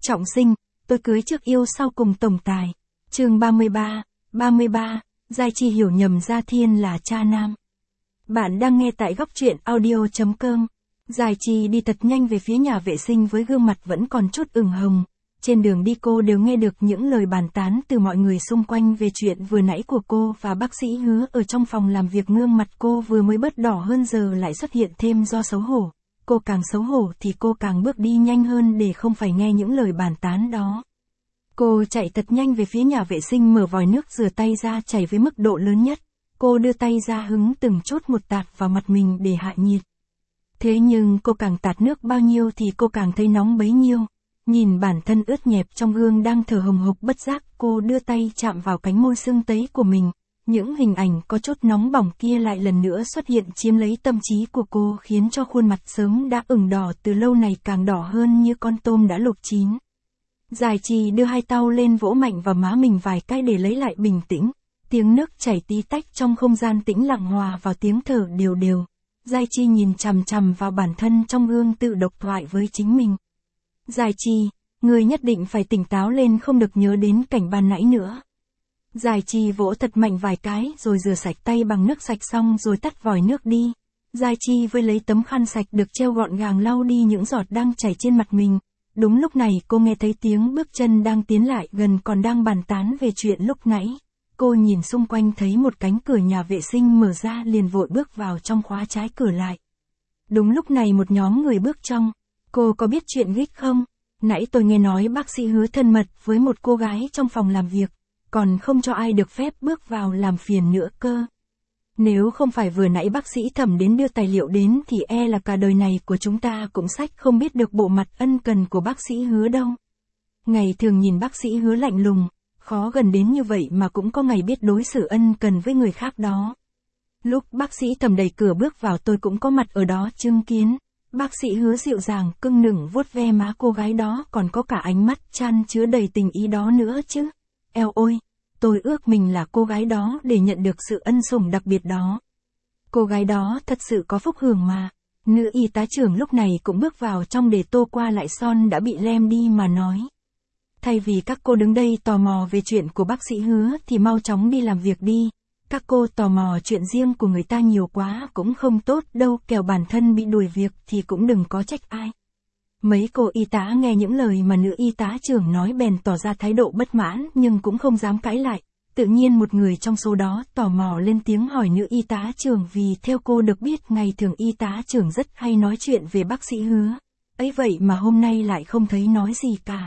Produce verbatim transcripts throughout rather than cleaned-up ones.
Trọng sinh, tôi cưới trước yêu sau cùng tổng tài. Chương ba mươi ba, ba mươi ba, Giai Chi hiểu nhầm Gia Thiên là cha nam. Bạn đang nghe tại góc truyện audio chấm com. Giai Chi đi thật nhanh về phía nhà vệ sinh với gương mặt vẫn còn chút ửng hồng. Trên đường đi cô đều nghe được những lời bàn tán từ mọi người xung quanh về chuyện vừa nãy của cô và bác sĩ Hứa ở trong phòng làm việc. Gương mặt cô vừa mới bớt đỏ hơn giờ lại xuất hiện thêm do xấu hổ. Cô càng xấu hổ thì cô càng bước đi nhanh hơn để không phải nghe những lời bàn tán đó. Cô chạy thật nhanh về phía nhà vệ sinh, mở vòi nước rửa tay ra chảy với mức độ lớn nhất. Cô đưa tay ra hứng từng chút một tạt vào mặt mình để hạ nhiệt. Thế nhưng cô càng tạt nước bao nhiêu thì cô càng thấy nóng bấy nhiêu. Nhìn bản thân ướt nhẹp trong gương đang thở hồng hộc, bất giác cô đưa tay chạm vào cánh môi sưng tấy của mình. Những hình ảnh có chút nóng bỏng kia lại lần nữa xuất hiện chiếm lấy tâm trí của cô, khiến cho khuôn mặt sớm đã ửng đỏ từ lâu này càng đỏ hơn như con tôm đã luộc chín. Giai Chi đưa hai tay lên vỗ mạnh vào má mình vài cái để lấy lại bình tĩnh. Tiếng nước chảy tí tách trong không gian tĩnh lặng hòa vào tiếng thở đều đều. Giai Chi nhìn chằm chằm vào bản thân trong gương, tự độc thoại với chính mình. Giai Chi, người nhất định phải tỉnh táo lên, không được nhớ đến cảnh ban nãy nữa. Giai Chi vỗ thật mạnh vài cái rồi rửa sạch tay bằng nước sạch xong rồi tắt vòi nước đi. Giai Chi với lấy tấm khăn sạch được treo gọn gàng lau đi những giọt đang chảy trên mặt mình. Đúng lúc này cô nghe thấy tiếng bước chân đang tiến lại gần, còn đang bàn tán về chuyện lúc nãy. Cô nhìn xung quanh thấy một cánh cửa nhà vệ sinh mở ra, liền vội bước vào trong, khóa trái cửa lại. Đúng lúc này một nhóm người bước trong. Cô có biết chuyện Gích không? Nãy tôi nghe nói bác sĩ Hứa thân mật với một cô gái trong phòng làm việc, còn không cho ai được phép bước vào làm phiền nữa cơ. Nếu không phải vừa nãy bác sĩ Thẩm đến đưa tài liệu đến thì e là cả đời này của chúng ta cũng sách không biết được bộ mặt ân cần của bác sĩ Hứa đâu. Ngày thường nhìn bác sĩ Hứa lạnh lùng, khó gần đến như vậy mà cũng có ngày biết đối xử ân cần với người khác đó. Lúc bác sĩ Thẩm đẩy cửa bước vào tôi cũng có mặt ở đó chứng kiến. Bác sĩ Hứa dịu dàng cưng nựng vuốt ve má cô gái đó, còn có cả ánh mắt chan chứa đầy tình ý đó nữa chứ. Eo ôi, tôi ước mình là cô gái đó để nhận được sự ân sủng đặc biệt đó. Cô gái đó thật sự có phúc hưởng mà. Nữ y tá trưởng lúc này cũng bước vào trong để tô qua lại son đã bị lem đi mà nói. Thay vì các cô đứng đây tò mò về chuyện của bác sĩ Hứa thì mau chóng đi làm việc đi. Các cô tò mò chuyện riêng của người ta nhiều quá cũng không tốt đâu, kẻo bản thân bị đuổi việc thì cũng đừng có trách ai. Mấy cô y tá nghe những lời mà nữ y tá trưởng nói bèn tỏ ra thái độ bất mãn nhưng cũng không dám cãi lại. Tự nhiên một người trong số đó tò mò lên tiếng hỏi nữ y tá trưởng, vì theo cô được biết ngày thường y tá trưởng rất hay nói chuyện về bác sĩ Hứa. Ấy vậy mà hôm nay lại không thấy nói gì cả.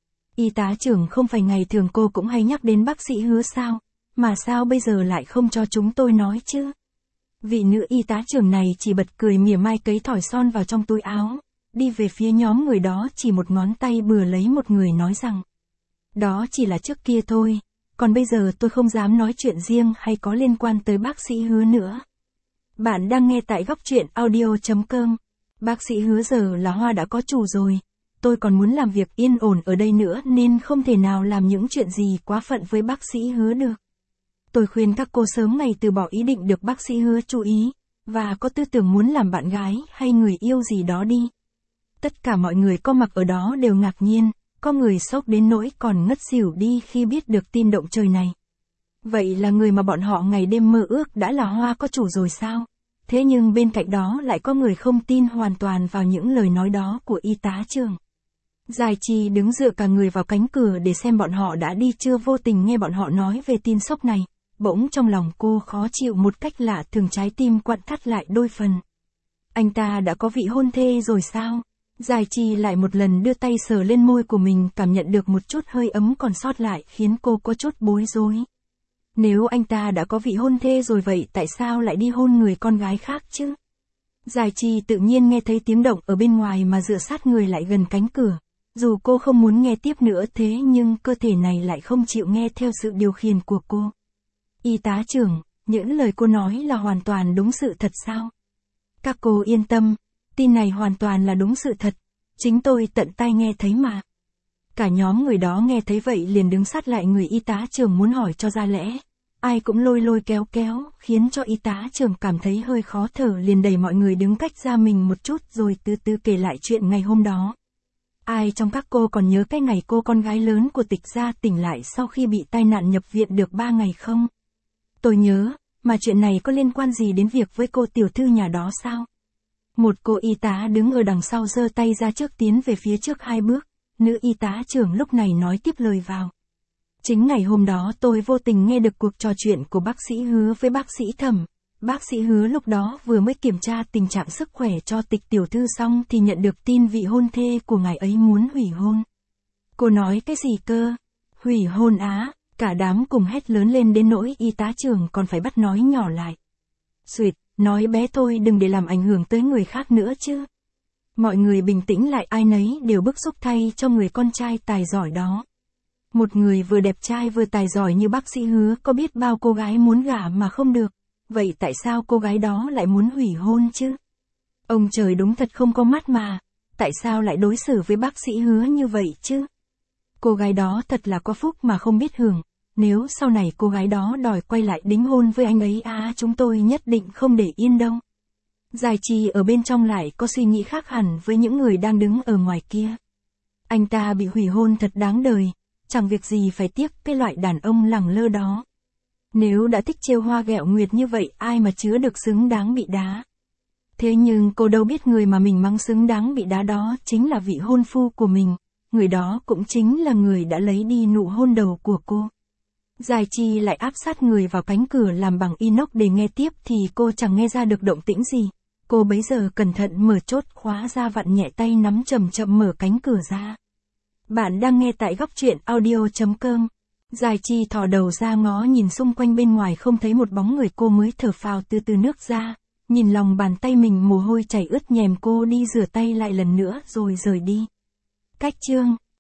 Y tá trưởng, không phải ngày thường cô cũng hay nhắc đến bác sĩ Hứa sao? Mà sao bây giờ lại không cho chúng tôi nói chứ? Vị nữ y tá trưởng này chỉ bật cười mỉa mai, cấy thỏi son vào trong túi áo, đi về phía nhóm người đó, chỉ một ngón tay bừa lấy một người nói rằng: đó chỉ là trước kia thôi, còn bây giờ tôi không dám nói chuyện riêng hay có liên quan tới bác sĩ Hứa nữa. Bạn đang nghe tại góc truyện audio chấm com. Bác sĩ Hứa giờ là Hoa đã có chủ rồi. Tôi còn muốn làm việc yên ổn ở đây nữa nên không thể nào làm những chuyện gì quá phận với bác sĩ Hứa được. Tôi khuyên các cô sớm ngày từ bỏ ý định được bác sĩ Hứa chú ý, và có tư tưởng muốn làm bạn gái hay người yêu gì đó đi. Tất cả mọi người có mặt ở đó đều ngạc nhiên, có người sốc đến nỗi còn ngất xỉu đi khi biết được tin động trời này. Vậy là người mà bọn họ ngày đêm mơ ước đã là Hoa có chủ rồi sao? Thế nhưng bên cạnh đó lại có người không tin hoàn toàn vào những lời nói đó của y tá trưởng. Giai Chi đứng dựa cả người vào cánh cửa để xem bọn họ đã đi chưa, vô tình nghe bọn họ nói về tin sốc này. Bỗng trong lòng cô khó chịu một cách lạ thường, trái tim quặn thắt lại đôi phần. Anh ta đã có vị hôn thê rồi sao? Giai Chi lại một lần đưa tay sờ lên môi của mình, cảm nhận được một chút hơi ấm còn sót lại khiến cô có chút bối rối. Nếu anh ta đã có vị hôn thê rồi vậy tại sao lại đi hôn người con gái khác chứ? Giai Chi tự nhiên nghe thấy tiếng động ở bên ngoài mà dựa sát người lại gần cánh cửa. Dù cô không muốn nghe tiếp nữa thế nhưng cơ thể này lại không chịu nghe theo sự điều khiển của cô. Y tá trưởng, những lời cô nói là hoàn toàn đúng sự thật sao? Các cô yên tâm, tin này hoàn toàn là đúng sự thật. Chính tôi tận tai nghe thấy mà. Cả nhóm người đó nghe thấy vậy liền đứng sát lại người y tá trưởng muốn hỏi cho ra lẽ. Ai cũng lôi lôi kéo kéo, khiến cho y tá trưởng cảm thấy hơi khó thở, liền đẩy mọi người đứng cách ra mình một chút rồi từ từ kể lại chuyện ngày hôm đó. Ai trong các cô còn nhớ cái ngày cô con gái lớn của Tịch gia tỉnh lại sau khi bị tai nạn nhập viện được ba ngày không? Tôi nhớ, mà chuyện này có liên quan gì đến việc với cô tiểu thư nhà đó sao? Một cô y tá đứng ở đằng sau giơ tay ra trước tiến về phía trước hai bước, nữ y tá trưởng lúc này nói tiếp lời vào. Chính ngày hôm đó tôi vô tình nghe được cuộc trò chuyện của bác sĩ Hứa với bác sĩ Thẩm. Bác sĩ Hứa lúc đó vừa mới kiểm tra tình trạng sức khỏe cho Tịch tiểu thư xong thì nhận được tin vị hôn thê của ngài ấy muốn hủy hôn. Cô nói cái gì cơ? Hủy hôn á? Cả đám cùng hét lớn lên đến nỗi y tá trưởng còn phải bắt nói nhỏ lại. Xuyệt, nói bé thôi đừng để làm ảnh hưởng tới người khác nữa chứ. Mọi người bình tĩnh lại, ai nấy đều bức xúc thay cho người con trai tài giỏi đó. Một người vừa đẹp trai vừa tài giỏi như bác sĩ Hứa có biết bao cô gái muốn gả mà không được. Vậy tại sao cô gái đó lại muốn hủy hôn chứ? Ông trời đúng thật không có mắt mà. Tại sao lại đối xử với bác sĩ Hứa như vậy chứ? Cô gái đó thật là có phúc mà không biết hưởng. Nếu sau này cô gái đó đòi quay lại đính hôn với anh ấy à chúng tôi nhất định không để yên đâu. Giải Trì ở bên trong lại có suy nghĩ khác hẳn với những người đang đứng ở ngoài kia. Anh ta bị hủy hôn thật đáng đời. Chẳng việc gì phải tiếc cái loại đàn ông lẳng lơ đó. Nếu đã thích trêu hoa ghẹo nguyệt như vậy ai mà chứa được xứng đáng bị đá. Thế nhưng cô đâu biết người mà mình mắng xứng đáng bị đá đó chính là vị hôn phu của mình. Người đó cũng chính là người đã lấy đi nụ hôn đầu của cô. Giải Trì lại áp sát người vào cánh cửa làm bằng inox để nghe tiếp thì cô chẳng nghe ra được động tĩnh gì. Cô bấy giờ cẩn thận mở chốt khóa ra, vặn nhẹ tay nắm chậm chậm mở cánh cửa ra. Bạn đang nghe tại góc truyện audio chấm com. Giải Trì thò đầu ra ngó nhìn xung quanh bên ngoài không thấy một bóng người, cô mới thở phào từ từ nước ra. Nhìn lòng bàn tay mình mồ hôi chảy ướt nhèm, cô đi rửa tay lại lần nữa rồi rời đi. Cách chương